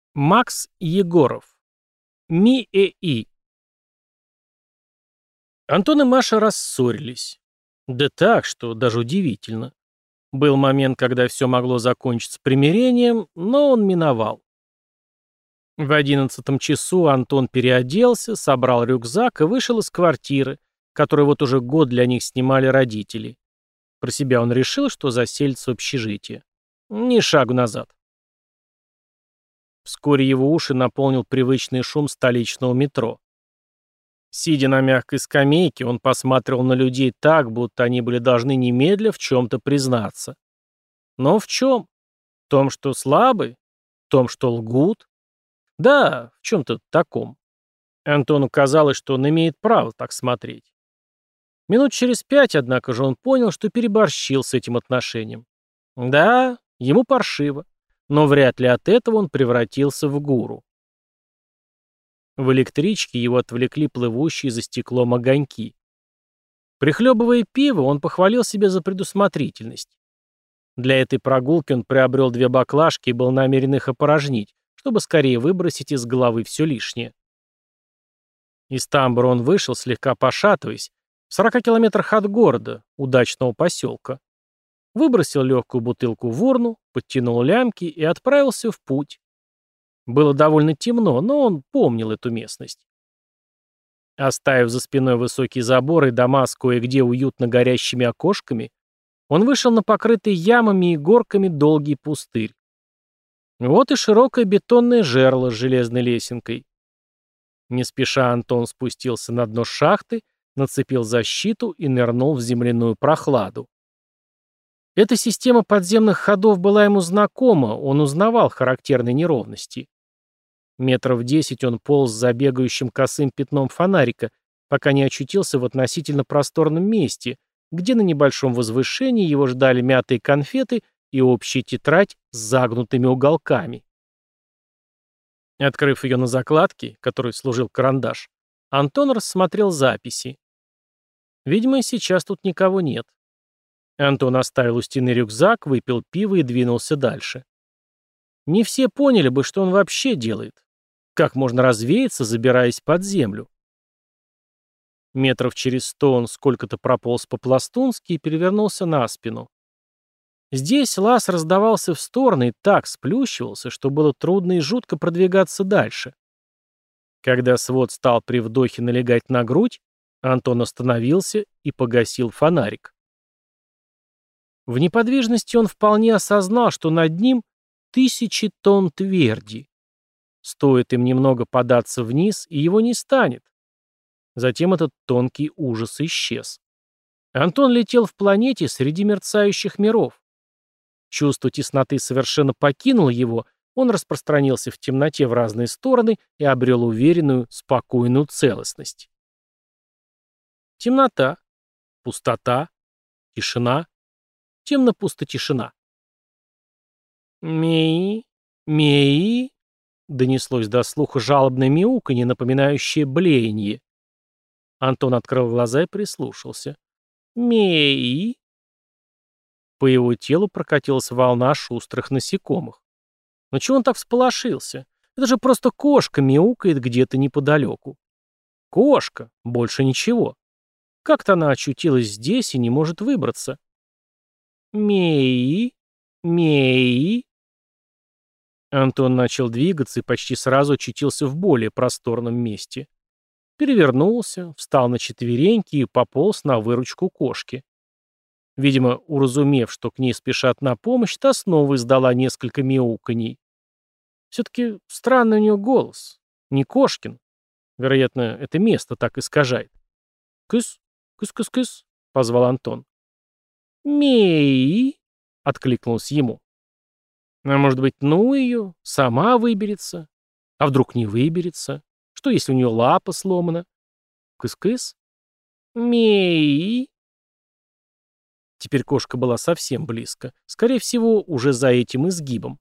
Макс Егоров. Ми-э-и. Антон и Маша рассорились. Да так, что даже удивительно. Был момент, когда все могло закончиться примирением, но он миновал. В 11 часу Антон переоделся, собрал рюкзак и вышел из квартиры, которую вот уже год для них снимали родители. Про себя он решил, что заселится в общежитие. Ни шагу назад. Вскоре его уши наполнил привычный шум столичного метро. Сидя на мягкой скамейке, он посматривал на людей так, будто они были должны немедля в чем-то признаться. Но в чем? В том, что слабы? В том, что лгут? Да, в чем-то таком. Антону казалось, что он имеет право так смотреть. Минут через 5, однако же, он понял, что переборщил с этим отношением. Да, ему паршиво, но вряд ли от этого он превратился в гуру. В электричке его отвлекли плывущие за стеклом огоньки. Прихлебывая пиво, он похвалил себя за предусмотрительность. Для этой прогулки он приобрел 2 баклажки и был намерен их опорожнить, чтобы скорее выбросить из головы все лишнее. Из тамбура он вышел, слегка пошатываясь, в 40 километрах от города, удачного поселка. Выбросил легкую бутылку в урну, подтянул лямки и отправился в путь. Было довольно темно, но он помнил эту местность. Оставив за спиной высокий забор и дома с кое-где уютно горящими окошками, он вышел на покрытый ямами и горками долгий пустырь. Вот и широкое бетонное жерло с железной лесенкой. Не спеша Антон спустился на дно шахты, нацепил защиту и нырнул в земляную прохладу. Эта система подземных ходов была ему знакома, он узнавал характерные неровности. Метров 10 он полз за бегающим косым пятном фонарика, пока не очутился в относительно просторном месте, где на небольшом возвышении его ждали мятые конфеты и общая тетрадь с загнутыми уголками. Открыв ее на закладке, которой служил карандаш, Антон рассмотрел записи. Видимо, сейчас тут никого нет. Антон оставил у стены рюкзак, выпил пиво и двинулся дальше. Не все поняли бы, что он вообще делает. Как можно развеяться, забираясь под землю? Метров через 100 он сколько-то прополз по-пластунски и перевернулся на спину. Здесь лаз раздавался в стороны и так сплющивался, что было трудно и жутко продвигаться дальше. Когда свод стал при вдохе налегать на грудь, Антон остановился и погасил фонарик. В неподвижности он вполне осознал, что над ним 1000 тонн тверди. Стоит им немного податься вниз, и его не станет. Затем этот тонкий ужас исчез. Антон летел в планете среди мерцающих миров. Чувство тесноты совершенно покинуло его, он распространился в темноте в разные стороны и обрел уверенную, спокойную целостность. Темнота, пустота, тишина, темно-пусто тишина. «Мей, мей», — донеслось до слуха жалобное мяуканье, напоминающее блеяние. Антон открыл глаза и прислушался. «Мей». По его телу прокатилась волна шустрых насекомых. Но чего он так всполошился? Это же просто кошка мяукает где-то неподалеку. Кошка, больше ничего. Как-то она очутилась здесь и не может выбраться. «Мей, мей». Антон начал двигаться и почти сразу очутился в более просторном месте. Перевернулся, встал на четвереньки и пополз на выручку кошки. Видимо, уразумев, что к ней спешат на помощь, та снова издала несколько мяуканий. Все-таки странный у нее голос. Не кошкин. Вероятно, это место так искажает. «Кыс, кыс-кыс-кыс», — позвал Антон. «Мей», — откликнулся ему. А может быть, ну ее, сама выберется? А вдруг не выберется? Что, если у нее лапа сломана? Кыс-кыс? Мей. Теперь кошка была совсем близко. Скорее всего, уже за этим изгибом.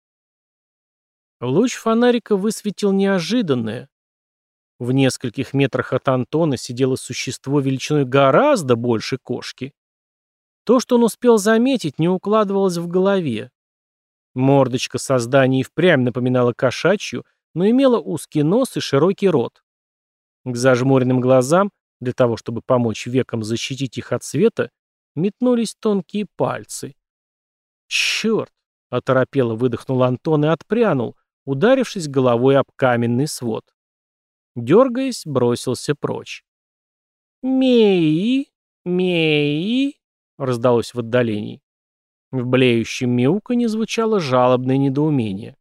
Луч фонарика высветил неожиданное. В нескольких метрах от Антона сидело существо величиной гораздо больше кошки. То, что он успел заметить, не укладывалось в голове. Мордочка создания и впрямь напоминала кошачью, но имела узкий нос и широкий рот. К зажмуренным глазам, для того чтобы помочь векам защитить их от света, метнулись тонкие пальцы. «Черт!» — оторопело выдохнул Антон и отпрянул, ударившись головой об каменный свод. Дергаясь, бросился прочь. «Мей! Мей!» — раздалось в отдалении. В блеющем мяуканье звучало жалобное недоумение.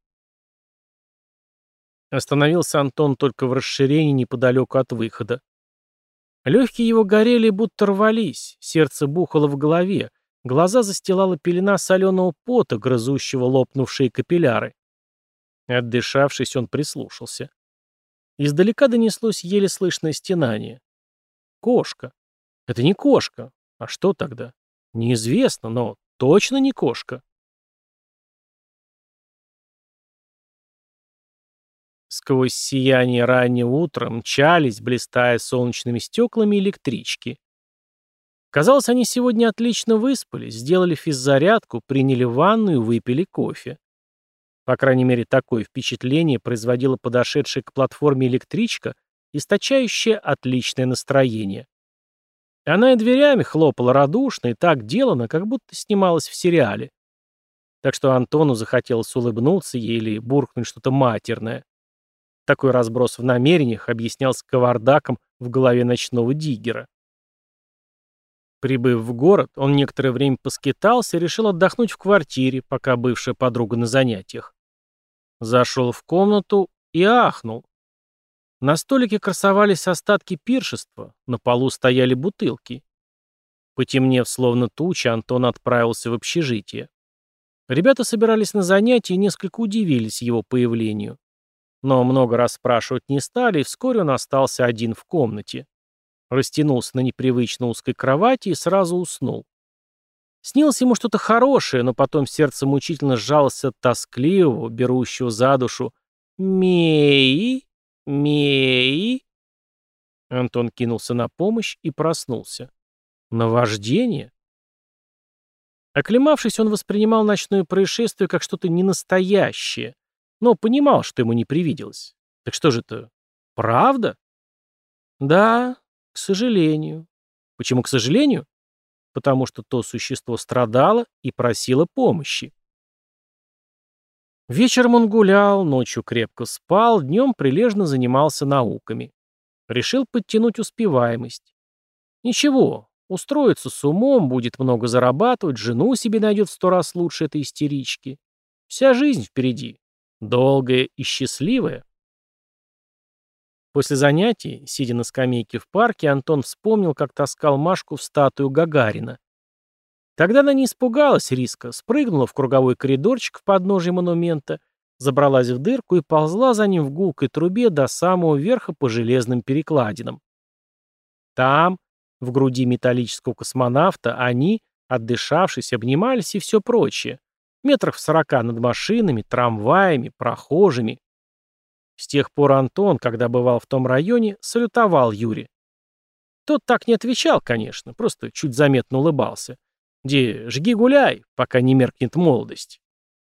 Остановился Антон только в расширении неподалеку от выхода. Легкие его горели, будто рвались, сердце бухало в голове, глаза застилала пелена соленого пота, грызущего лопнувшие капилляры. Отдышавшись, он прислушался. Издалека донеслось еле слышное стенание. Кошка. Это не кошка. А что тогда? Неизвестно, но точно не кошка. Сквозь сияние раннего утра мчались, блистая солнечными стеклами, электрички. Казалось, они сегодня отлично выспались, сделали физзарядку, приняли ванну и выпили кофе. По крайней мере, такое впечатление производила подошедшая к платформе электричка, источающая отличное настроение. Она и дверями хлопала радушно и так делано, как будто снималась в сериале. Так что Антону захотелось улыбнуться ей или буркнуть что-то матерное. Такой разброс в намерениях объяснялся кавардаком в голове ночного диггера. Прибыв в город, он некоторое время поскитался и решил отдохнуть в квартире, пока бывшая подруга на занятиях. Зашел в комнату и ахнул. На столике красовались остатки пиршества, на полу стояли бутылки. Потемнев словно туча, Антон отправился в общежитие. Ребята собирались на занятия и несколько удивились его появлению. Но много раз спрашивать не стали, и вскоре он остался один в комнате. Растянулся на непривычно узкой кровати и сразу уснул. Снилось ему что-то хорошее, но потом сердце мучительно сжалось от тоскливого, берущего за душу «Мей, мей». Антон кинулся на помощь и проснулся. Наваждение? Оклемавшись, он воспринимал ночное происшествие как что-то ненастоящее, но понимал, что ему не привиделось. Так что же это? Правда? Да, к сожалению. Почему к сожалению? Потому что то существо страдало и просило помощи. Вечером он гулял, ночью крепко спал, днем прилежно занимался науками. Решил подтянуть успеваемость. Ничего, устроится с умом, будет много зарабатывать, жену себе найдет в 100 раз лучше этой истерички. Вся жизнь впереди. Долгая и счастливая. После занятий, сидя на скамейке в парке, Антон вспомнил, как таскал Машку в статую Гагарина. Тогда она не испугалась риска, спрыгнула в круговой коридорчик в подножие монумента, забралась в дырку и ползла за ним в гулкой трубе до самого верха по железным перекладинам. Там, в груди металлического космонавта, они, отдышавшись, обнимались и все прочее. Метрах в 40 над машинами, трамваями, прохожими. С тех пор Антон, когда бывал в том районе, салютовал Юре. Тот так не отвечал, конечно, просто чуть заметно улыбался. Где жги гуляй, пока не меркнет молодость.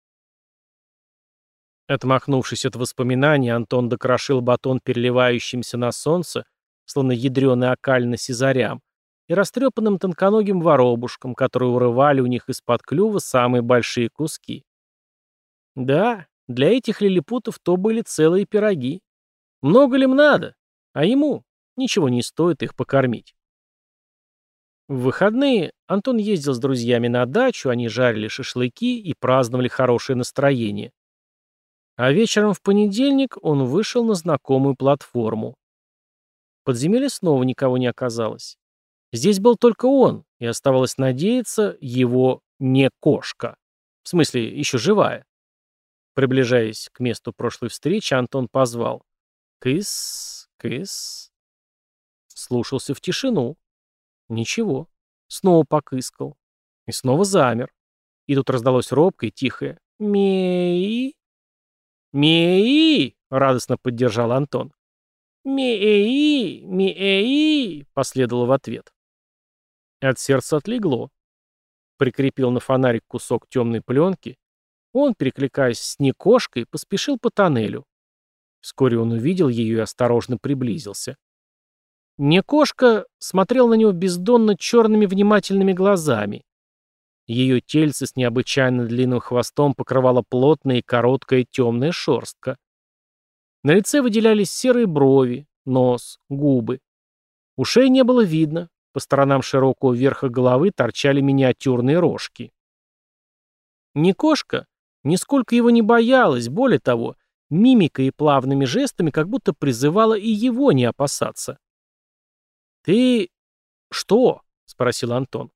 Отмахнувшись от воспоминаний, Антон докрошил батон переливающимся на солнце, словно ядреный окаль сизарям, и растрепанным тонконогим воробушкам, которые урывали у них из-под клюва самые большие куски. Да, для этих лилипутов то были целые пироги. Много ли им надо? А ему ничего не стоит их покормить. В выходные Антон ездил с друзьями на дачу, они жарили шашлыки и праздновали хорошее настроение. А вечером в понедельник он вышел на знакомую платформу. В подземелье снова никого не оказалось. Здесь был только он, и оставалось надеяться, его не кошка. В смысле, еще живая. Приближаясь к месту прошлой встречи, Антон позвал. «Кыс, кыс». Слушался в тишину. Ничего. Снова покыскал. И снова замер. И тут раздалось робкое, тихое «Мей». «Мей!» — радостно поддержал Антон. «Мей! Мей!» — последовало в ответ. От сердца отлегло. Прикрепил на фонарик кусок темной пленки, Он, перекликаясь с Никошкой, поспешил по тоннелю. Вскоре он увидел ее и осторожно приблизился. Никошка смотрел на него бездонно черными внимательными глазами. Ее тельце с необычайно длинным хвостом покрывала плотная и короткая темная шерстка. На лице выделялись серые брови, нос, губы. Ушей не было видно, по сторонам широкого верха головы торчали миниатюрные рожки. Никошка нисколько его не боялась, более того, мимикой и плавными жестами как будто призывала и его не опасаться. «Ты что?» — спросил Антон.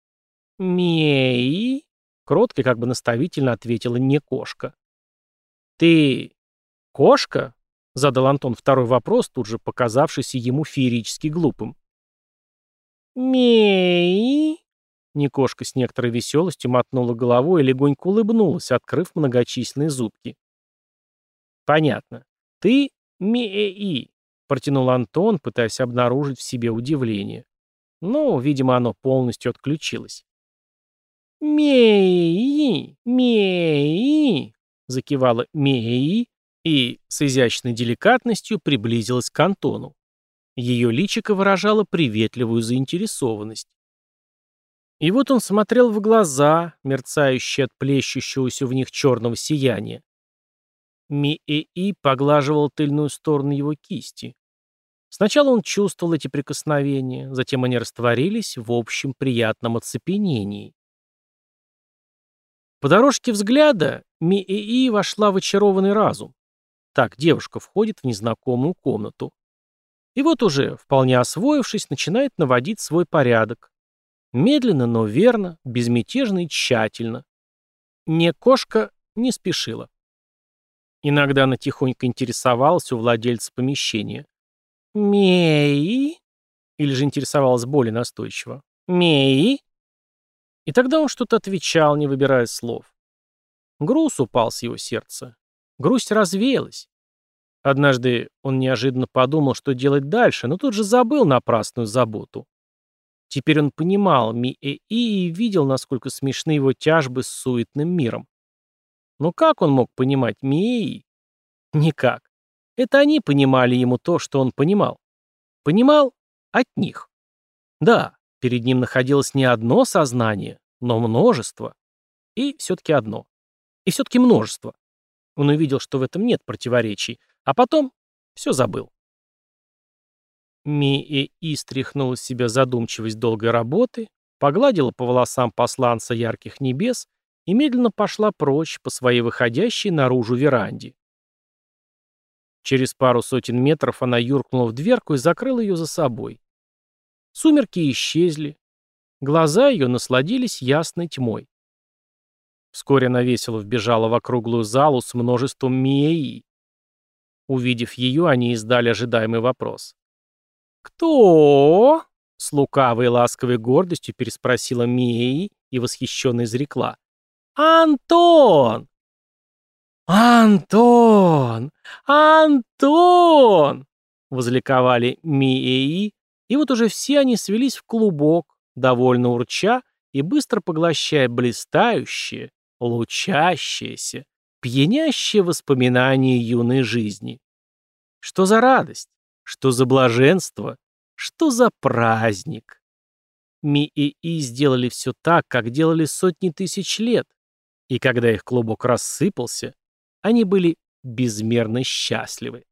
«Мей?» — кротко, как бы наставительно ответила Никошка. «Ты кошка?» — задал Антон второй вопрос, тут же показавшийся ему феерически глупым. «Мей?» Никошка с некоторой веселостью мотнула головой и легонько улыбнулась, открыв многочисленные зубки. «Понятно. Ты Мей», — протянул Антон, пытаясь обнаружить в себе удивление. Но, видимо, оно полностью отключилось. «Мей! Мей!» — закивала Мей и с изящной деликатностью приблизилась к Антону. Ее личико выражало приветливую заинтересованность. И вот он смотрел в глаза, мерцающие от плещущегося в них черного сияния. Мей поглаживал тыльную сторону его кисти. Сначала он чувствовал эти прикосновения, затем они растворились в общем приятном оцепенении. По дорожке взгляда Мии вошла в очарованный разум. Так девушка входит в незнакомую комнату. И вот уже, вполне освоившись, начинает наводить свой порядок. Медленно, но верно, безмятежно и тщательно. Кошка не спешила. Иногда она тихонько интересовалась у владельца помещения. «Мей?» Или же интересовалась более настойчиво. «Мей?» И тогда он что-то отвечал, не выбирая слов. Груз упал с его сердца. Грусть развеялась. Однажды он неожиданно подумал, что делать дальше, но тут же забыл напрасную заботу. Теперь он понимал Мии и видел, насколько смешны его тяжбы с суетным миром. Но как он мог понимать Мии? Никак. Это они понимали ему то, что он понимал. Понимал от них. Да, перед ним находилось не одно сознание, но множество. И все-таки одно. И все-таки множество. Он увидел, что в этом нет противоречий, а потом все забыл. Мии стряхнула с себя задумчивость долгой работы, погладила по волосам посланца ярких небес и медленно пошла прочь по своей выходящей наружу веранде. Через пару сотен метров она юркнула в дверку и закрыла ее за собой. Сумерки исчезли. Глаза ее насладились ясной тьмой. Вскоре она весело вбежала в округлую залу с множеством Мии. Увидев ее, они издали ожидаемый вопрос. «Кто?» — с лукавой и ласковой гордостью переспросила Мии и восхищенно изрекла. «Антон! Антон! Антон!» — возликовали Мии, и вот уже все они свелись в клубок, довольно урча и быстро поглощая блистающее, лучащееся, пьянящее воспоминание юной жизни. Что за радость? Что за блаженство? Что за праздник? Мии сделали все так, как делали сотни тысяч лет, и когда их клубок рассыпался, они были безмерно счастливы.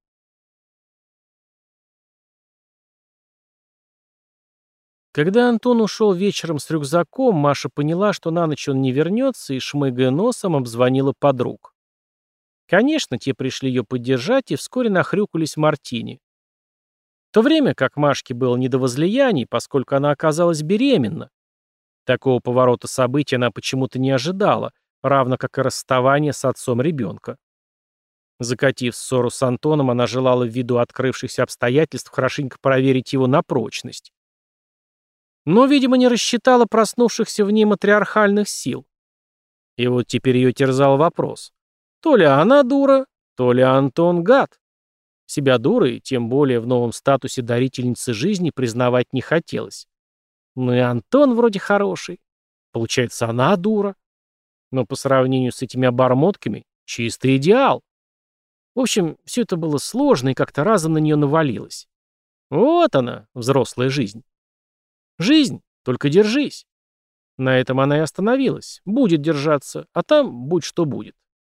Когда Антон ушел вечером с рюкзаком, Маша поняла, что на ночь он не вернется, и, шмыгая носом, обзвонила подруг. Конечно, те пришли ее поддержать и вскоре нахрюкались мартини. В то время как Машке было не до возлияний, поскольку она оказалась беременна. Такого поворота событий она почему-то не ожидала, равно как и расставание с отцом ребенка. Закатив ссору с Антоном, она желала ввиду открывшихся обстоятельств хорошенько проверить его на прочность. Но, видимо, не рассчитала проснувшихся в ней матриархальных сил. И вот теперь ее терзал вопрос. То ли она дура, то ли Антон гад. Себя дурой, тем более в новом статусе дарительницы жизни, признавать не хотелось. Ну и Антон вроде хороший. Получается, она дура. Но по сравнению с этими обормотками — чистый идеал. В общем, все это было сложно и как-то разом на нее навалилось. Вот она, взрослая жизнь. Жизнь, только держись. На этом она и остановилась. Будет держаться, а там будь что будет.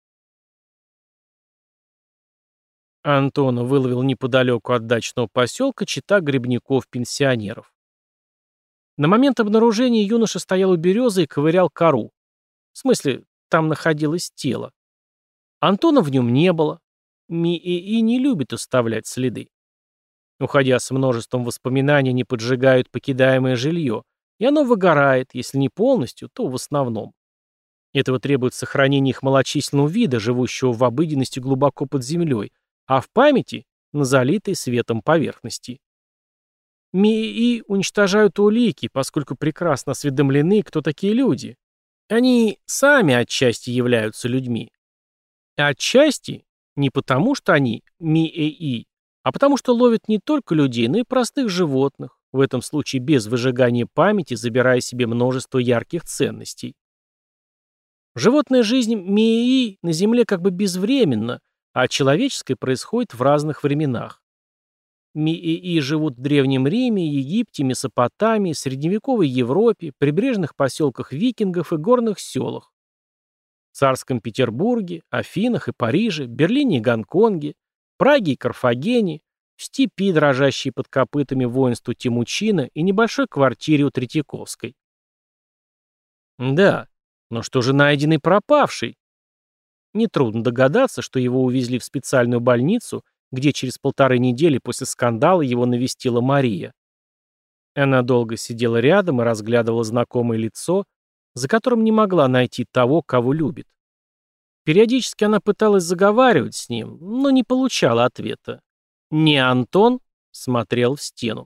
Антона выловил неподалеку от дачного поселка чета грибников-пенсионеров. На момент обнаружения юноша стоял у березы и ковырял кору. В смысле, там находилось тело. Антона в нем не было. МИИИ не любит оставлять следы. Уходя с множеством воспоминаний, они поджигают покидаемое жилье, и оно выгорает, если не полностью, то в основном. Этого требует сохранение их малочисленного вида, живущего в обыденности глубоко под землей, а в памяти — на залитой светом поверхности. МИИ уничтожают улики, поскольку прекрасно осведомлены, кто такие люди. Они сами отчасти являются людьми. Отчасти не потому, что они МИИ, а потому что ловят не только людей, но и простых животных, в этом случае без выжигания памяти, забирая себе множество ярких ценностей. Животная жизнь МИИ на Земле как бы безвременна, а человеческая происходит в разных временах. МИИ живут в Древнем Риме, Египте, Месопотамии, Средневековой Европе, прибрежных поселках викингов и горных селах. В Царском Петербурге, Афинах и Париже, Берлине и Гонконге, Праге и Карфагене, в степи, дрожащей под копытами воинству Темучина и небольшой квартире у Третьяковской. Да, но что же найденный пропавший? Нетрудно догадаться, что его увезли в специальную больницу, где через 1,5 недели после скандала его навестила Мария. Она долго сидела рядом и разглядывала знакомое лицо, за которым не могла найти того, кого любит. Периодически она пыталась заговаривать с ним, но не получала ответа. Не Антон смотрел в стену.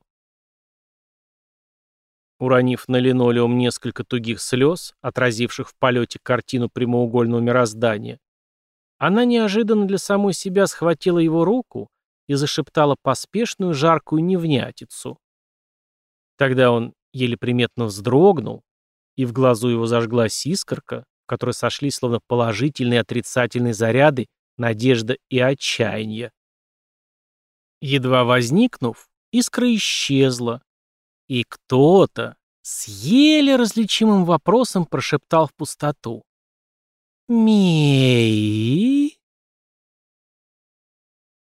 Уронив на линолеум несколько тугих слез, отразивших в полете картину прямоугольного мироздания, она неожиданно для самой себя схватила его руку и зашептала поспешную жаркую невнятицу. Тогда он еле приметно вздрогнул, и в глазу его зажглась искорка, в которой сошлись словно положительные и отрицательные заряды надежда и отчаяние. Едва возникнув, искра исчезла, и кто-то с еле различимым вопросом прошептал в пустоту: «Мей?»